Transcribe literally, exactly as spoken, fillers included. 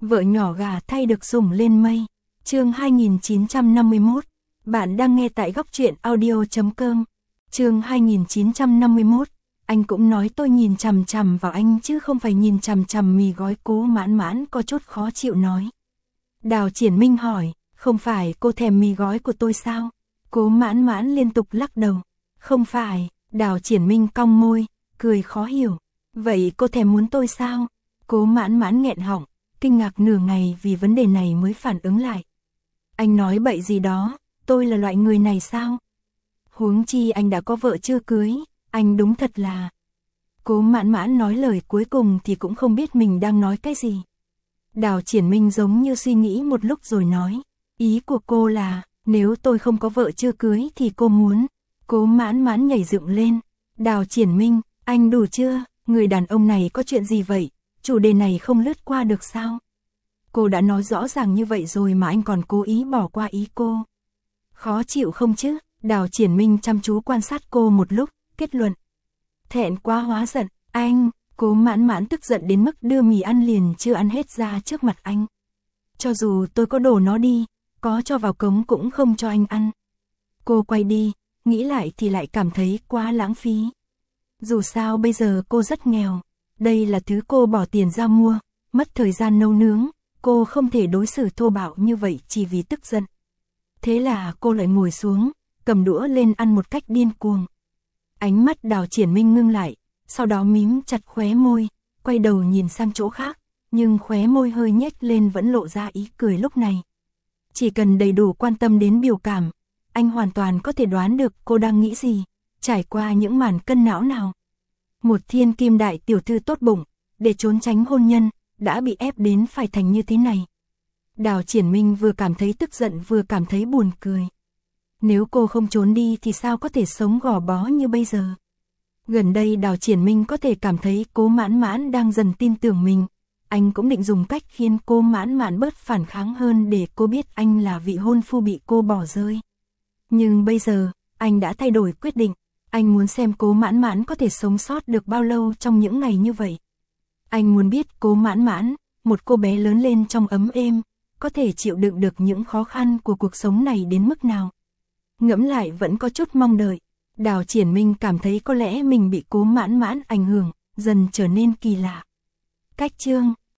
Vợ nhỏ gà thay được sủng lên mây. Chương hai nghìn chín trăm năm mươi mốt. Bạn đang nghe tại góc truyện audio chấm com. Chương hai nghìn chín trăm năm mươi mốt. Anh cũng nói tôi nhìn chằm chằm vào anh chứ không phải nhìn chằm chằm mì gói. Cố Mãn Mãn có chút khó chịu nói. Đào Triển Minh hỏi, không phải cô thèm mì gói của tôi sao? Cố Mãn Mãn liên tục lắc đầu. Không phải. Đào Triển Minh cong môi, cười khó hiểu. Vậy cô thèm muốn tôi sao? Cố Mãn Mãn nghẹn họng, kinh ngạc nửa ngày vì vấn đề này mới phản ứng lại. Anh nói bậy gì đó, tôi là loại người này sao? Huống chi anh đã có vợ chưa cưới, anh đúng thật là... Cố Mãn Mãn nói lời cuối cùng thì cũng không biết mình đang nói cái gì. Đào Triển Minh giống như suy nghĩ một lúc rồi nói, ý của cô là, nếu tôi không có vợ chưa cưới thì cô muốn... Cố Mãn Mãn nhảy dựng lên. Đào Triển Minh, anh đủ chưa? Người đàn ông này có chuyện gì vậy? Chủ đề này không lướt qua được sao? Cô đã nói rõ ràng như vậy rồi mà anh còn cố ý bỏ qua ý cô. Khó chịu không chứ? Đào Triển Minh chăm chú quan sát cô một lúc, kết luận. Thẹn quá hóa giận, anh. Cố Mãn Mãn tức giận đến mức đưa mì ăn liền chưa ăn hết ra trước mặt anh. Cho dù tôi có đổ nó đi, có cho vào cống cũng không cho anh ăn. Cô quay đi, nghĩ lại thì lại cảm thấy quá lãng phí. Dù sao bây giờ cô rất nghèo, đây là thứ cô bỏ tiền ra mua, mất thời gian nấu nướng, cô không thể đối xử thô bạo như vậy chỉ vì tức giận. Thế là cô lại ngồi xuống, cầm đũa lên ăn một cách điên cuồng. Ánh mắt Đào Triển Minh ngưng lại, sau đó mím chặt khóe môi, quay đầu nhìn sang chỗ khác, nhưng khóe môi hơi nhếch lên vẫn lộ ra ý cười lúc này. Chỉ cần đầy đủ quan tâm đến biểu cảm, anh hoàn toàn có thể đoán được cô đang nghĩ gì, trải qua những màn cân não nào. Một thiên kim đại tiểu thư tốt bụng, để trốn tránh hôn nhân, đã bị ép đến phải thành như thế này. Đào Triển Minh vừa cảm thấy tức giận vừa cảm thấy buồn cười. Nếu cô không trốn đi thì sao có thể sống gò bó như bây giờ. Gần đây Đào Triển Minh có thể cảm thấy Cố Mãn Mãn đang dần tin tưởng mình. Anh cũng định dùng cách khiến Cố Mãn Mãn bớt phản kháng hơn để cô biết anh là vị hôn phu bị cô bỏ rơi. Nhưng bây giờ, anh đã thay đổi quyết định. Anh muốn xem Cố Mãn Mãn có thể sống sót được bao lâu trong những ngày như vậy. Anh muốn biết Cố Mãn Mãn, một cô bé lớn lên trong ấm êm, có thể chịu đựng được những khó khăn của cuộc sống này đến mức nào. Ngẫm lại vẫn có chút mong đợi. Đào Triển Minh cảm thấy có lẽ mình bị Cố Mãn Mãn ảnh hưởng, dần trở nên kỳ lạ. Cách chương